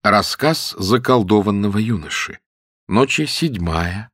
Рассказ заколдованного юноши. Ночи 7-8.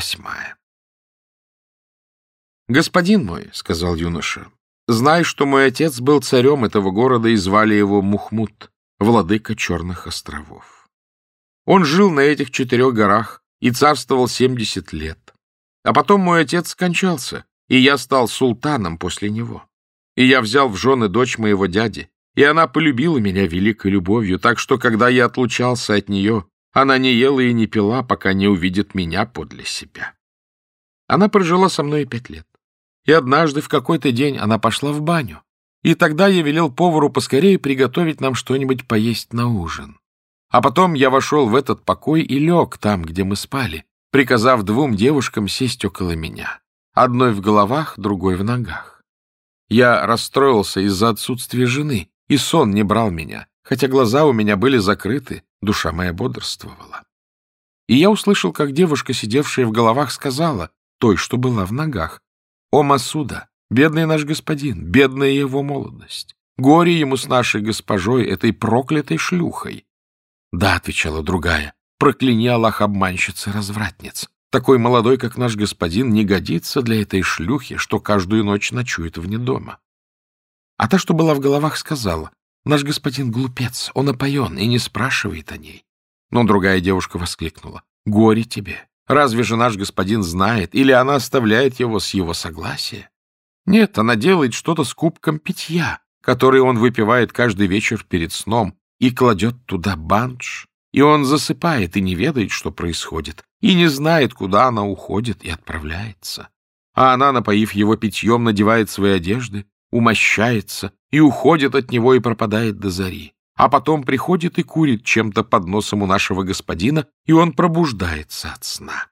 «Господин мой, — сказал юноша, — знай, что мой отец был царем этого города, и звали его Мухмуд, владыка Черных островов. Он жил на этих 4 горах и царствовал 70 лет. А потом мой отец скончался, и я стал султаном после него. И я взял в жены дочь моего дяди, и она полюбила меня великой любовью, так что, когда я отлучался от нее, она не ела и не пила, пока не увидит меня подле себя. Она прожила со мной 5 лет. И однажды в какой-то день она пошла в баню, и тогда я велел повару поскорее приготовить нам что-нибудь поесть на ужин. А потом я вошел в этот покой и лег там, где мы спали, приказав 2 девушкам сесть около меня, одной в головах, другой в ногах. Я расстроился из-за отсутствия жены, и сон не брал меня, хотя глаза у меня были закрыты, душа моя бодрствовала. И я услышал, как девушка, сидевшая в головах, сказала той, что была в ногах: «О, Масуда, бедный наш господин, бедная его молодость! Горе ему с нашей госпожой, этой проклятой шлюхой!» «Да, — отвечала другая, — прокляни Аллах обманщицы-развратниц. Такой молодой, как наш господин, не годится для этой шлюхи, что каждую ночь ночует вне дома». А та, что была в головах, сказала: «Наш господин глупец, он опоен и не спрашивает о ней». Но другая девушка воскликнула: «Горе тебе! Разве же наш господин знает, или она оставляет его с его согласия? Нет, она делает что-то с кубком питья, который он выпивает каждый вечер перед сном, и кладет туда бандж, и он засыпает и не ведает, что происходит, и не знает, куда она уходит и отправляется. А она, напоив его питьем, надевает свои одежды, умощается и уходит от него и пропадает до зари. А потом приходит и курит чем-то под носом у нашего господина, и он пробуждается от сна».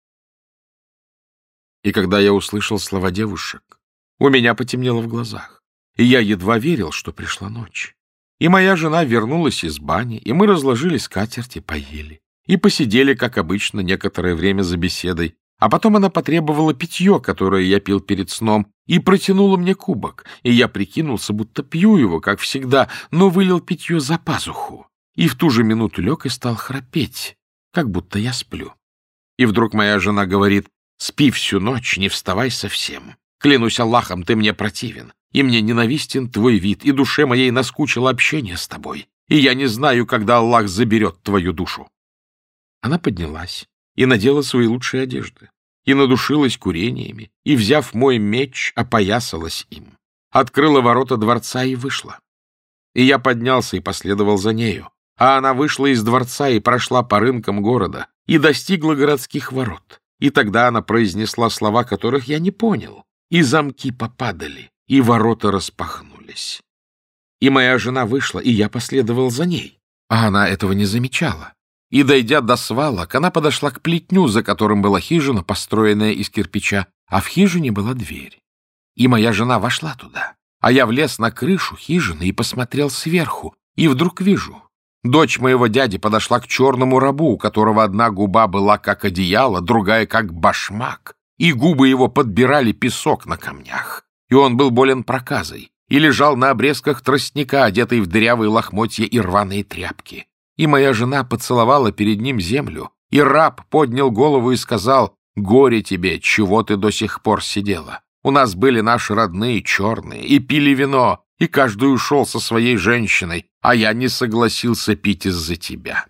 И когда я услышал слова девушек, у меня потемнело в глазах, и я едва верил, что пришла ночь. И моя жена вернулась из бани, и мы разложили скатерти, поели, и посидели, как обычно, некоторое время за беседой. А потом она потребовала питье, которое я пил перед сном, и протянула мне кубок, и я прикинулся, будто пью его, как всегда, но вылил питье за пазуху, и в ту же минуту лег и стал храпеть, как будто я сплю. И вдруг моя жена говорит: «Спи всю ночь, не вставай совсем. Клянусь Аллахом, ты мне противен, и мне ненавистен твой вид, и душе моей наскучило общение с тобой, и я не знаю, когда Аллах заберет твою душу». Она поднялась и надела свои лучшие одежды, и надушилась курениями, и, взяв мой меч, опоясалась им, открыла ворота дворца и вышла. И я поднялся и последовал за нею, а она вышла из дворца и прошла по рынкам города, и достигла городских ворот. И тогда она произнесла слова, которых я не понял, и замки попадали, и ворота распахнулись. И моя жена вышла, и я последовал за ней, а она этого не замечала. И, дойдя до свалок, она подошла к плетню, за которым была хижина, построенная из кирпича, а в хижине была дверь. И моя жена вошла туда, а я влез на крышу хижины и посмотрел сверху, и вдруг вижу: дочь моего дяди подошла к черному рабу, у которого одна губа была как одеяло, другая как башмак, и губы его подбирали песок на камнях, и он был болен проказой, и лежал на обрезках тростника, одетый в дырявые лохмотья и рваные тряпки. И моя жена поцеловала перед ним землю, и раб поднял голову и сказал: «Горе тебе, чего ты до сих пор сидела? У нас были наши родные черные, и пили вино, и каждый ушел со своей женщиной, а я не согласился пить из-за тебя».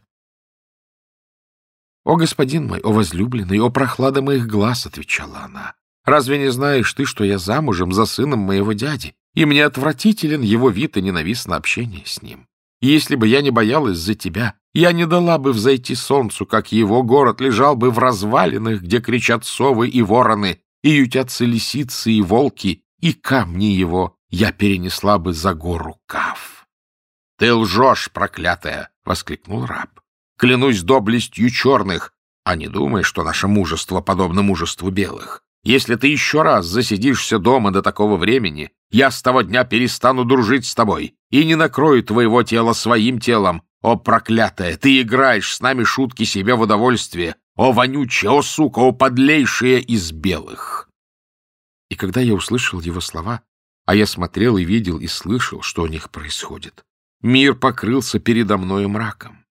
«О, господин мой, о возлюбленный, о прохлада моих глаз», — отвечала она, — «разве не знаешь ты, что я замужем за сыном моего дяди, и мне отвратителен его вид и ненавистно общение с ним? И если бы я не боялась за тебя, я не дала бы взойти солнцу, как его город лежал бы в развалинах, где кричат совы и вороны, и ютятся лисицы и волки, и камни его я перенесла бы за гору Каф». «Ты лжешь, проклятая!» — воскликнул раб. «Клянусь доблестью черных, а не думай, что наше мужество подобно мужеству белых. Если ты еще раз засидишься дома до такого времени, я с того дня перестану дружить с тобой и не накрою твоего тела своим телом. О, проклятая, ты играешь с нами шутки себе в удовольствие. О, вонючая, о, сука, о, подлейшая из белых!» И когда я услышал его слова, а я смотрел и видел и слышал, что у них происходит, мир покрылся передо мною мраком.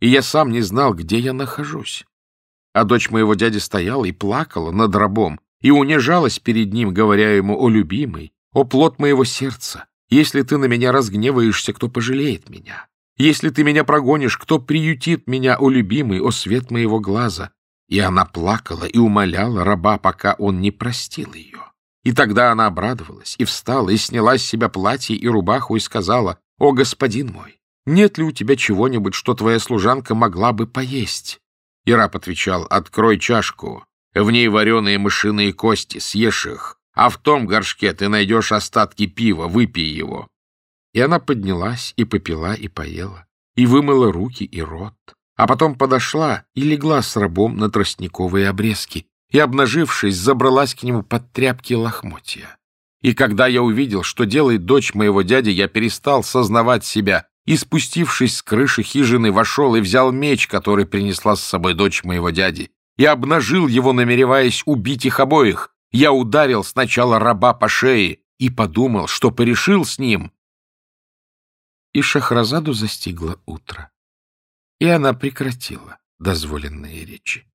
и я сам не знал, где я нахожусь. А дочь моего дяди стояла и плакала над рабом, и унижалась перед ним, говоря ему: «О, любимый, о, плод моего сердца, если ты на меня разгневаешься, кто пожалеет меня? Если ты меня прогонишь, кто приютит меня, о, любимый, о, свет моего глаза?» И она плакала и умоляла раба, пока он не простил ее. И тогда она обрадовалась и встала, и сняла с себя платье и рубаху, и сказала: «О, господин мой, нет ли у тебя чего-нибудь, что твоя служанка могла бы поесть?» И раб отвечал: «Открой чашку, в ней вареные мышиные кости, съешь их, а в том горшке ты найдешь остатки пива, выпей его». И она поднялась и попила, и поела, и вымыла руки и рот, а потом подошла и легла с рабом на тростниковые обрезки, и, обнажившись, забралась к нему под тряпки лохмотья. И когда я увидел, что делает дочь моего дяди, я перестал сознавать себя, и, спустившись с крыши хижины, вошел и взял меч, который принесла с собой дочь моего дяди, и обнажил его, намереваясь убить их обоих. Я ударил сначала раба по шее и подумал, что порешил с ним. И Шахразаду застигло утро, и она прекратила дозволенные речи.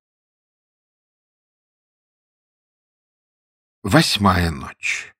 8-я ночь.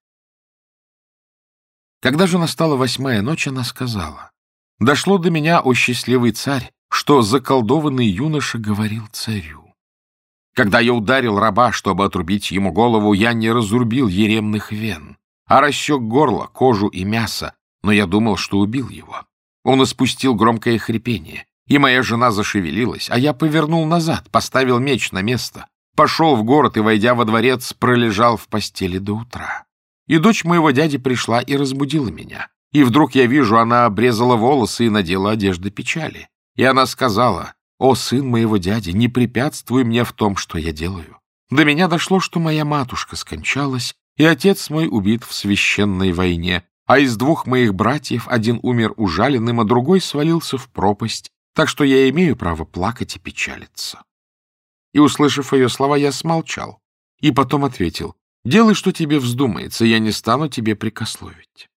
Когда же настала 8-я ночь, она сказала: «Дошло до меня, о счастливый царь, что заколдованный юноша говорил царю. Когда я ударил раба, чтобы отрубить ему голову, я не разрубил еремных вен, а рассек горло, кожу и мясо, но я думал, что убил его. Он испустил громкое хрипение, и моя жена зашевелилась, а я повернул назад, поставил меч на место, пошел в город и, войдя во дворец, пролежал в постели до утра. И дочь моего дяди пришла и разбудила меня. И вдруг я вижу, она обрезала волосы и надела одежды печали. И она сказала: «О, сын моего дяди, не препятствуй мне в том, что я делаю. До меня дошло, что моя матушка скончалась, и отец мой убит в священной войне, а из 2 моих братьев один умер ужаленным, а другой свалился в пропасть, так что я имею право плакать и печалиться». И, услышав ее слова, я смолчал, и потом ответил: «Делай, что тебе вздумается, я не стану тебе прекословить».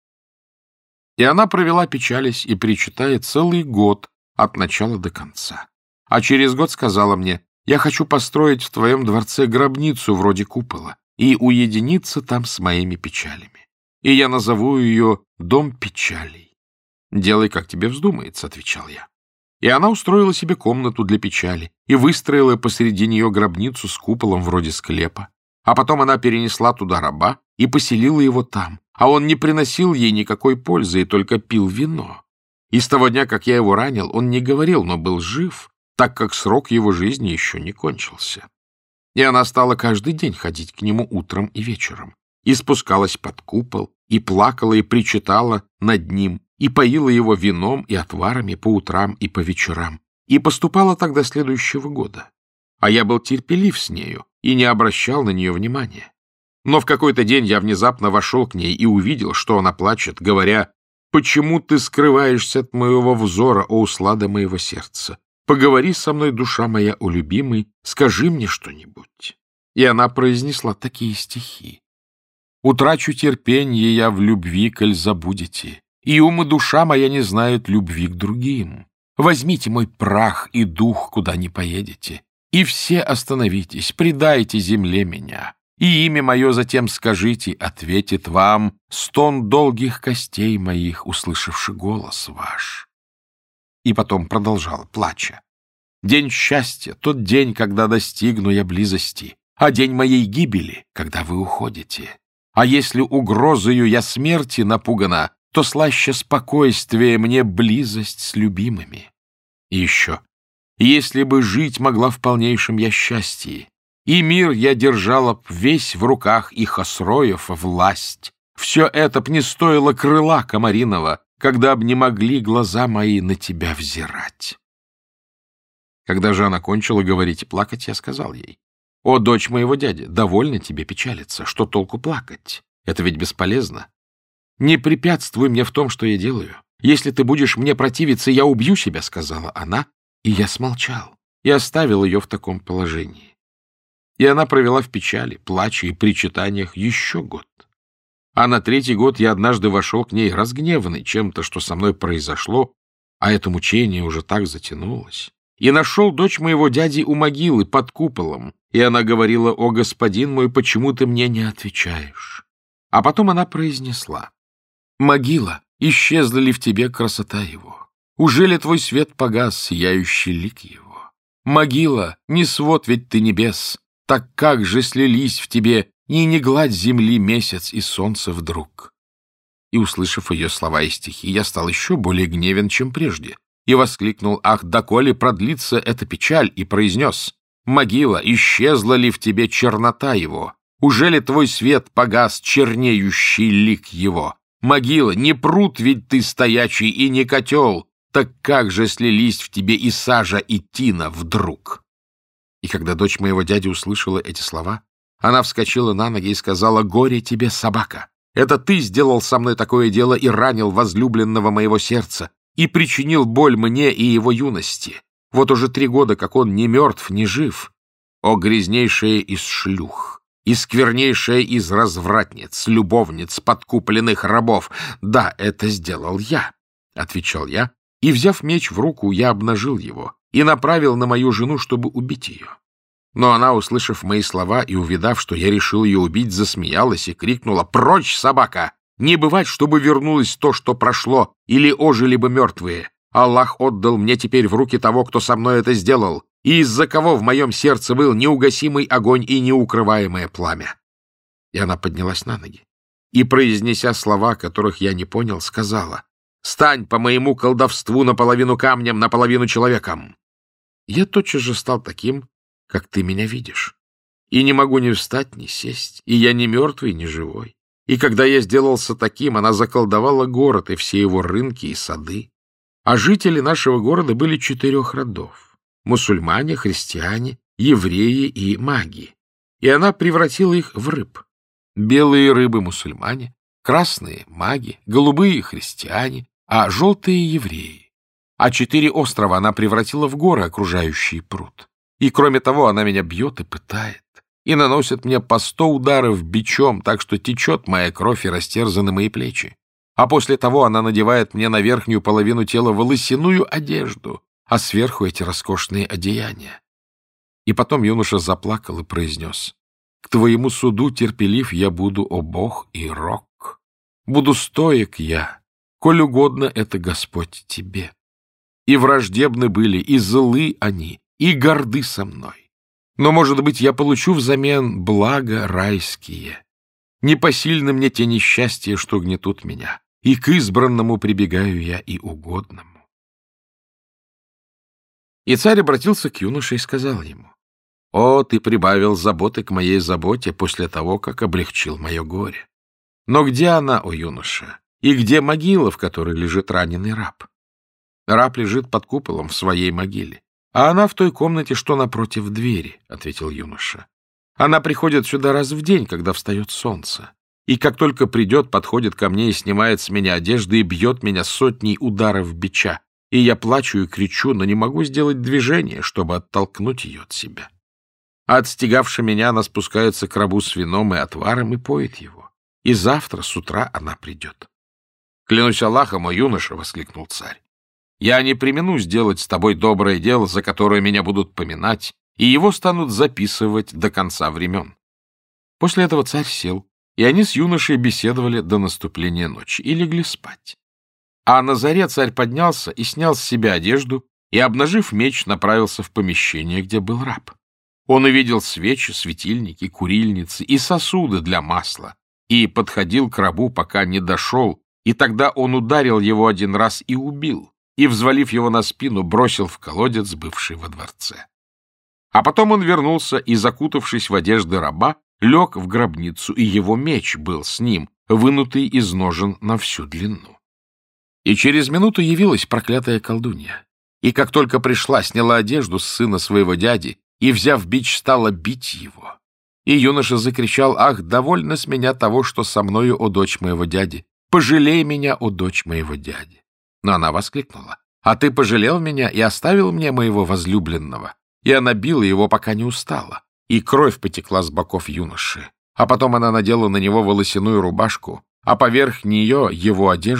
И она провела, печалясь и причитая, целый год от начала до конца. А через год сказала мне: «Я хочу построить в твоем дворце гробницу вроде купола и уединиться там с моими печалями. И я назову ее «Дом печалей». «Делай, как тебе вздумается», — отвечал я. И она устроила себе комнату для печали и выстроила посреди нее гробницу с куполом вроде склепа. А потом она перенесла туда раба и поселила его там, а он не приносил ей никакой пользы и только пил вино. И с того дня, как я его ранил, он не говорил, но был жив, так как срок его жизни еще не кончился. И она стала каждый день ходить к нему утром и вечером, и спускалась под купол, и плакала, и причитала над ним, и поила его вином и отварами по утрам и по вечерам, и поступала так до следующего года. А я был терпелив с нею и не обращал на нее внимания. Но в какой-то день я внезапно вошел к ней и увидел, что она плачет, говоря: «Почему ты скрываешься от моего взора, о услада моего сердца? Поговори со мной, душа моя, о любимый, скажи мне что-нибудь». И она произнесла такие стихи: «Утрачу терпенье я в любви, коль забудете, и ум и душа моя не знают любви к другим. Возьмите мой прах и дух, куда не поедете, и все остановитесь, предайте земле меня, и имя мое затем скажите, ответит вам стон долгих костей моих, услышавши голос ваш». И потом продолжал, плача: «День счастья, тот день, когда достигну я близости, а день моей гибели, когда вы уходите. А если угрозою я смерти напугана, то слаще спокойствие мне близость с любимыми. И еще: если бы жить могла в полнейшем я счастье, и мир я держала б весь в руках и Хосроев власть, все это б не стоило крыла комариного, когда б не могли глаза мои на тебя взирать». Когда же она кончила говорить и плакать, я сказал ей: «О, дочь моего дяди, довольно тебе печалиться, что толку плакать? Это ведь бесполезно. Не препятствуй мне в том, что я делаю. Если ты будешь мне противиться, я убью себя», — сказала она, и я смолчал и оставил ее в таком положении. И она провела в печали, плаче и причитаниях еще год. А на 3-й год я однажды вошел к ней разгневанный чем-то, что со мной произошло, а это мучение уже так затянулось, и нашел дочь моего дяди у могилы под куполом, и она говорила: «О, господин мой, почему ты мне не отвечаешь?» А потом она произнесла: «Могила, исчезла ли в тебе красота его? Ужели твой свет погас, сияющий лик его? Могила, не свод ведь ты небес, так как же слились в тебе и не гладь земли месяц и солнце вдруг?» И, услышав ее слова и стихи, я стал еще более гневен, чем прежде, и воскликнул: «Ах, доколе продлится эта печаль!» и произнес: «Могила, исчезла ли в тебе чернота его? Ужели твой свет погас, чернеющий лик его? Могила, не пруд ведь ты стоячий и не котел, так как же слились в тебе и сажа, и тина вдруг?» И когда дочь моего дяди услышала эти слова, она вскочила на ноги и сказала: «Горе тебе, собака! Это ты сделал со мной такое дело и ранил возлюбленного моего сердца, и причинил боль мне и его юности. Вот уже 3 года, как он ни мертв, ни жив. О, грязнейшая из шлюх, и сквернейшая из развратниц, любовниц, подкупленных рабов! Да, это сделал я», — отвечал я, и, взяв меч в руку, я обнажил его и направил на мою жену, чтобы убить ее. Но она, услышав мои слова и увидав, что я решил ее убить, засмеялась и крикнула: «Прочь, собака! Не бывать, чтобы вернулось то, что прошло, или ожили бы мертвые. Аллах отдал мне теперь в руки того, кто со мной это сделал, и из-за кого в моем сердце был неугасимый огонь и неукрываемое пламя». И она поднялась на ноги и, произнеся слова, которых я не понял, сказала: «Стань по моему колдовству наполовину камнем, наполовину человеком». Я тотчас же стал таким, как ты меня видишь, и не могу ни встать, ни сесть, и я не мертвый, ни живой. И когда я сделался таким, она заколдовала город и все его рынки и сады. А жители нашего города были 4 родов: мусульмане, христиане, евреи и маги. И она превратила их в рыб. Белые рыбы — мусульмане, красные — маги, голубые — христиане, а желтые — евреи. А 4 острова она превратила в горы, окружающие пруд. И, кроме того, она меня бьет и пытает, и наносит мне по 100 ударов бичом, так что течет моя кровь и растерзаны мои плечи. А после того она надевает мне на верхнюю половину тела волосяную одежду, а сверху эти роскошные одеяния. И потом юноша заплакал и произнес: «К твоему суду терпелив я буду, о Бог и Рок. Буду стоек я, коль угодно это Господь тебе. И враждебны были, и злы они, и горды со мной. Но, может быть, я получу взамен блага райские. Непосильны мне те несчастья, что гнетут меня, и к избранному прибегаю я и угодному». И царь обратился к юноше и сказал ему: «О, ты прибавил заботы к моей заботе после того, как облегчил мое горе. Но где она, о юноша, и где могила, в которой лежит раненый раб?» «Раб лежит под куполом в своей могиле, а она в той комнате, что напротив двери», — ответил юноша. «Она приходит сюда раз в день, когда встает солнце, и как только придет, подходит ко мне и снимает с меня одежды и бьет меня 100 ударов бича, и я плачу и кричу, но не могу сделать движение, чтобы оттолкнуть ее от себя. А отстегавши меня, она спускается к рабу с вином и отваром и поет его, и завтра с утра она придет». «Клянусь Аллахом, о юноша!» — воскликнул царь. «Я не премину сделать с тобой доброе дело, за которое меня будут поминать, и его станут записывать до конца времен». После этого царь сел, и они с юношей беседовали до наступления ночи и легли спать. А на заре царь поднялся и снял с себя одежду, и, обнажив меч, направился в помещение, где был раб. Он увидел свечи, светильники, курильницы и сосуды для масла, и подходил к рабу, пока не дошел, и тогда он ударил его 1 раз и убил, и, взвалив его на спину, бросил в колодец, бывший во дворце. А потом он вернулся и, закутавшись в одежды раба, лег в гробницу, и его меч был с ним, вынутый из ножен на всю длину. И через минуту явилась проклятая колдунья, и как только пришла, сняла одежду с сына своего дяди и, взяв бич, стала бить его. И юноша закричал: «Ах, довольно с меня того, что со мною, о дочь моего дяди! Пожалей меня, о дочь моего дяди!» Но она воскликнула: «А ты пожалел меня и оставил мне моего возлюбленного?» И она била его, пока не устала, и кровь потекла с боков юноши. А потом она надела на него волосяную рубашку, а поверх нее его одежду,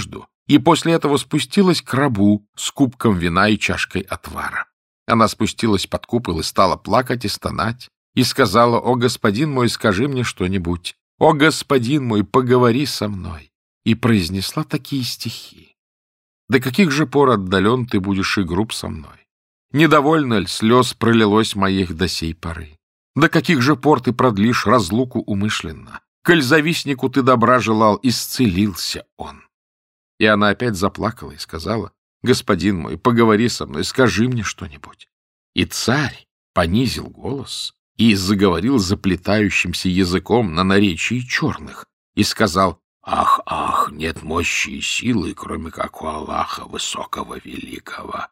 и после этого спустилась к рабу с кубком вина и чашкой отвара. Она спустилась под купол и стала плакать и стонать, и сказала: «О, господин мой, скажи мне что-нибудь! О, господин мой, поговори со мной!» И произнесла такие стихи: «До каких же пор отдален ты будешь и груб со мной? Недовольно ль слез пролилось моих до сей поры? До каких же пор ты продлишь разлуку умышленно? Коль завистнику ты добра желал, исцелился он». И она опять заплакала и сказала: «Господин мой, поговори со мной, скажи мне что-нибудь». И царь понизил голос и заговорил заплетающимся языком на наречии черных и сказал: «Ах, ах, нет мощи и силы, кроме как у Аллаха Высокого Великого».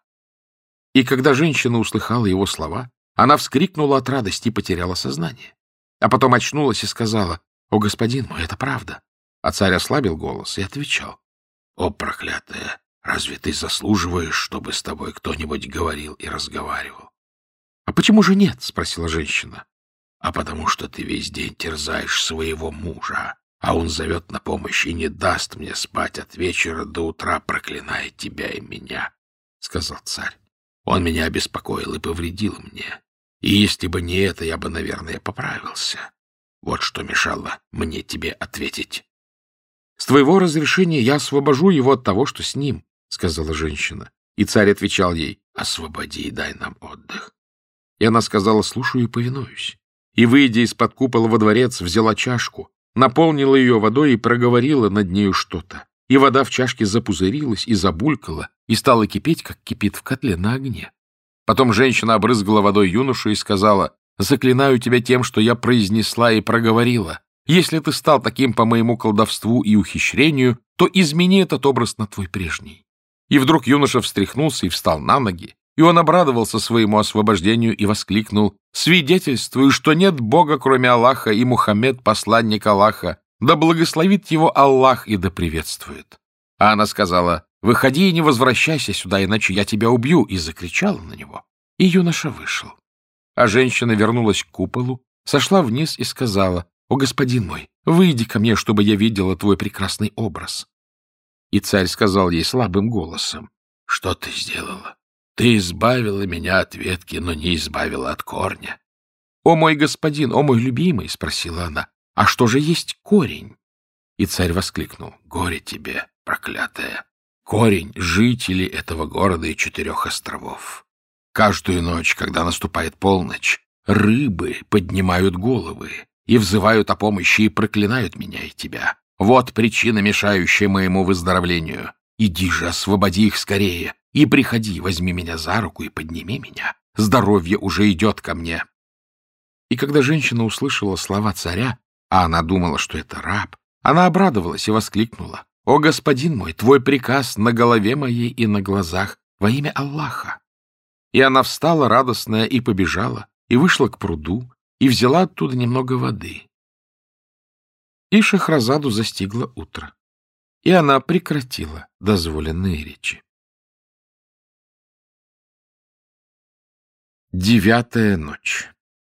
И когда женщина услыхала его слова, она вскрикнула от радости и потеряла сознание. А потом очнулась и сказала: «О, господин мой, это правда». А царь ослабил голос и отвечал: «О, проклятая, разве ты заслуживаешь, чтобы с тобой кто-нибудь говорил и разговаривал?» «А почему же нет?» — спросила женщина. «А потому что ты весь день терзаешь своего мужа, а он зовет на помощь и не даст мне спать от вечера до утра, проклиная тебя и меня», — сказал царь. «Он меня обеспокоил и повредил мне. И если бы не это, я бы, наверное, поправился. Вот что мешало мне тебе ответить». «С твоего разрешения я освобожу его от того, что с ним», — сказала женщина. И царь отвечал ей: «Освободи и дай нам отдых». И она сказала: «Слушаю и повинуюсь». И, выйдя из-под купола во дворец, взяла чашку, наполнила ее водой и проговорила над нею что-то. И вода в чашке запузырилась и забулькала, и стала кипеть, как кипит в котле на огне. Потом женщина обрызгала водой юношу и сказала: «Заклинаю тебя тем, что я произнесла и проговорила. Если ты стал таким по моему колдовству и ухищрению, то измени этот образ на твой прежний». И вдруг юноша встряхнулся и встал на ноги, и он обрадовался своему освобождению и воскликнул: «Свидетельствую, что нет Бога, кроме Аллаха, и Мухаммед — посланник Аллаха. Да благословит его Аллах и да приветствует». А она сказала: «Выходи и не возвращайся сюда, иначе я тебя убью», и закричала на него. И юноша вышел. А женщина вернулась к куполу, сошла вниз и сказала: «О, господин мой, выйди ко мне, чтобы я видела твой прекрасный образ». И царь сказал ей слабым голосом: «Что ты сделала? Ты избавила меня от ветки, но не избавила от корня». «О, мой господин, о, мой любимый», — спросила она, — «а что же есть корень?» И царь воскликнул: «Горе тебе, проклятая! Корень — жители этого города и 4 островов. Каждую ночь, когда наступает полночь, рыбы поднимают головы и взывают о помощи и проклинают меня и тебя. Вот причина, мешающая моему выздоровлению. Иди же, освободи их скорее, и приходи, возьми меня за руку и подними меня. Здоровье уже идет ко мне». И когда женщина услышала слова царя, а она думала, что это раб, она обрадовалась и воскликнула: «О, господин мой, твой приказ на голове моей и на глазах во имя Аллаха». И она встала радостная и побежала, и вышла к пруду, и взяла оттуда немного воды. И Шахразаду застигло утро, и она прекратила дозволенные речи. 9-я ночь.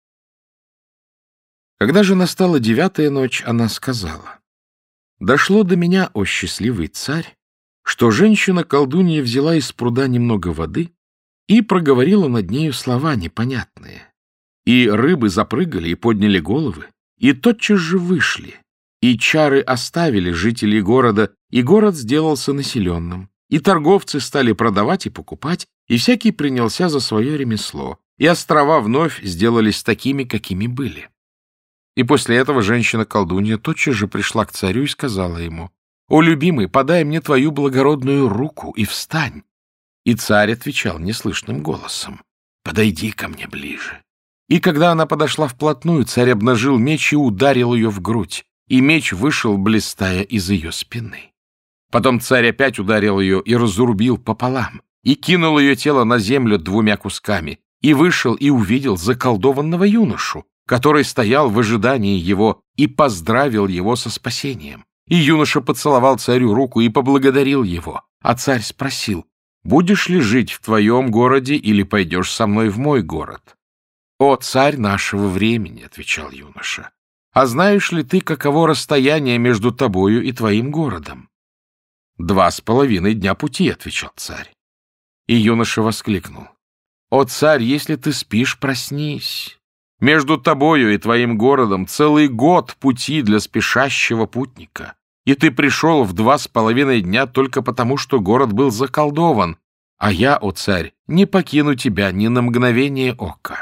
Когда же настала 9-я ночь, она сказала: «Дошло до меня, о счастливый царь, что женщина-колдунья взяла из пруда немного воды и проговорила над нею слова непонятные. И рыбы запрыгали и подняли головы, и тотчас же вышли, и чары оставили жителей города, и город сделался населенным, и торговцы стали продавать и покупать, и всякий принялся за свое ремесло, и острова вновь сделались такими, какими были». И после этого женщина-колдунья тотчас же пришла к царю и сказала ему: «О, любимый, подай мне твою благородную руку и встань». И царь отвечал неслышным голосом: «Подойди ко мне ближе». И когда она подошла вплотную, царь обнажил меч и ударил ее в грудь, и меч вышел, блистая из ее спины. Потом царь опять ударил ее и разрубил пополам, и кинул ее тело на землю 2 кусками, и вышел и увидел заколдованного юношу, который стоял в ожидании его, и поздравил его со спасением. И юноша поцеловал царю руку и поблагодарил его. А царь спросил: «Будешь ли жить в твоем городе или пойдешь со мной в мой город?» «О, царь нашего времени», — отвечал юноша, — «а знаешь ли ты, каково расстояние между тобою и твоим городом?» 2,5 дня пути, — отвечал царь. И юноша воскликнул: «О, царь, если ты спишь, проснись! Между тобою и твоим городом целый год пути для спешащего путника, и ты пришел в 2,5 дня только потому, что город был заколдован, а я, о царь, не покину тебя ни на мгновение ока».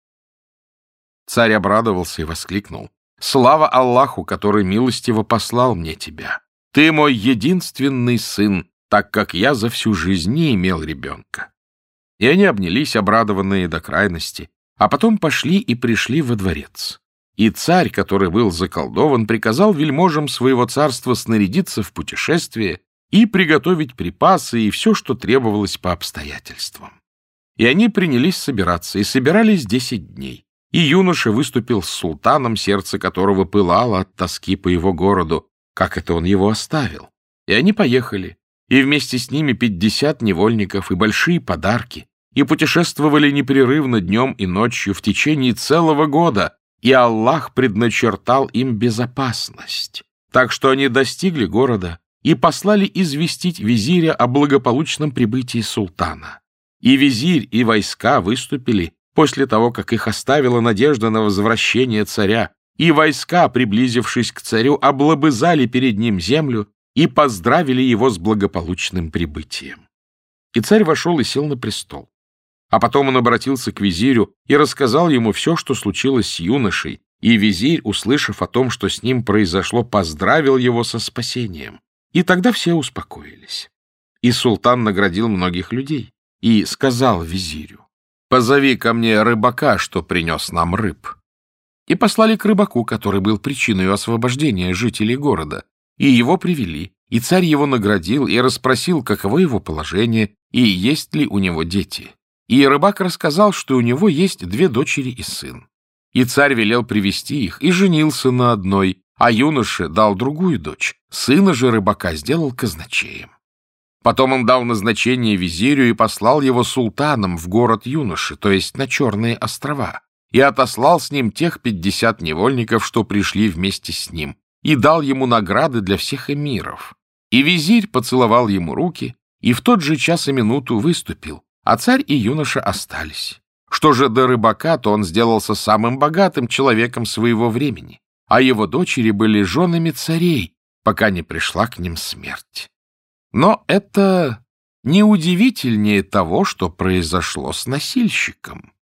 Царь обрадовался и воскликнул: «Слава Аллаху, который милостиво послал мне тебя! Ты мой единственный сын, так как я за всю жизнь не имел ребенка». И они обнялись, обрадованные до крайности, а потом пошли и пришли во дворец. И царь, который был заколдован, приказал вельможам своего царства снарядиться в путешествие и приготовить припасы и все, что требовалось по обстоятельствам. И они принялись собираться, и собирались 10 дней. И юноша выступил с султаном, сердце которого пылало от тоски по его городу, как это он его оставил. И они поехали, и вместе с ними 50 невольников и большие подарки, и путешествовали непрерывно днем и ночью в течение целого года, и Аллах предначертал им безопасность. Так что они достигли города и послали известить визиря о благополучном прибытии султана. И визирь, и войска выступили после того, как их оставила надежда на возвращение царя, и войска, приблизившись к царю, облобызали перед ним землю и поздравили его с благополучным прибытием. И царь вошел и сел на престол. А потом он обратился к визирю и рассказал ему все, что случилось с юношей, и визирь, услышав о том, что с ним произошло, поздравил его со спасением. И тогда все успокоились. И султан наградил многих людей и сказал визирю: «Позови ко мне рыбака, что принес нам рыб». И послали к рыбаку, который был причиной освобождения жителей города, и его привели, и царь его наградил и расспросил, каково его положение и есть ли у него дети. И рыбак рассказал, что у него есть 2 дочери и сын. И царь велел привести их и женился на одной, а юноше дал другую дочь, сына же рыбака сделал казначеем. Потом он дал назначение визирю и послал его султаном в город юноши, то есть на Черные острова, и отослал с ним тех 50 невольников, что пришли вместе с ним, и дал ему награды для всех эмиров. И визирь поцеловал ему руки, и в тот же час и минуту выступил, а царь и юноша остались. Что же до рыбака, то он сделался самым богатым человеком своего времени, а его дочери были женами царей, пока не пришла к ним смерть. Но это не удивительнее того, что произошло с носильщиком.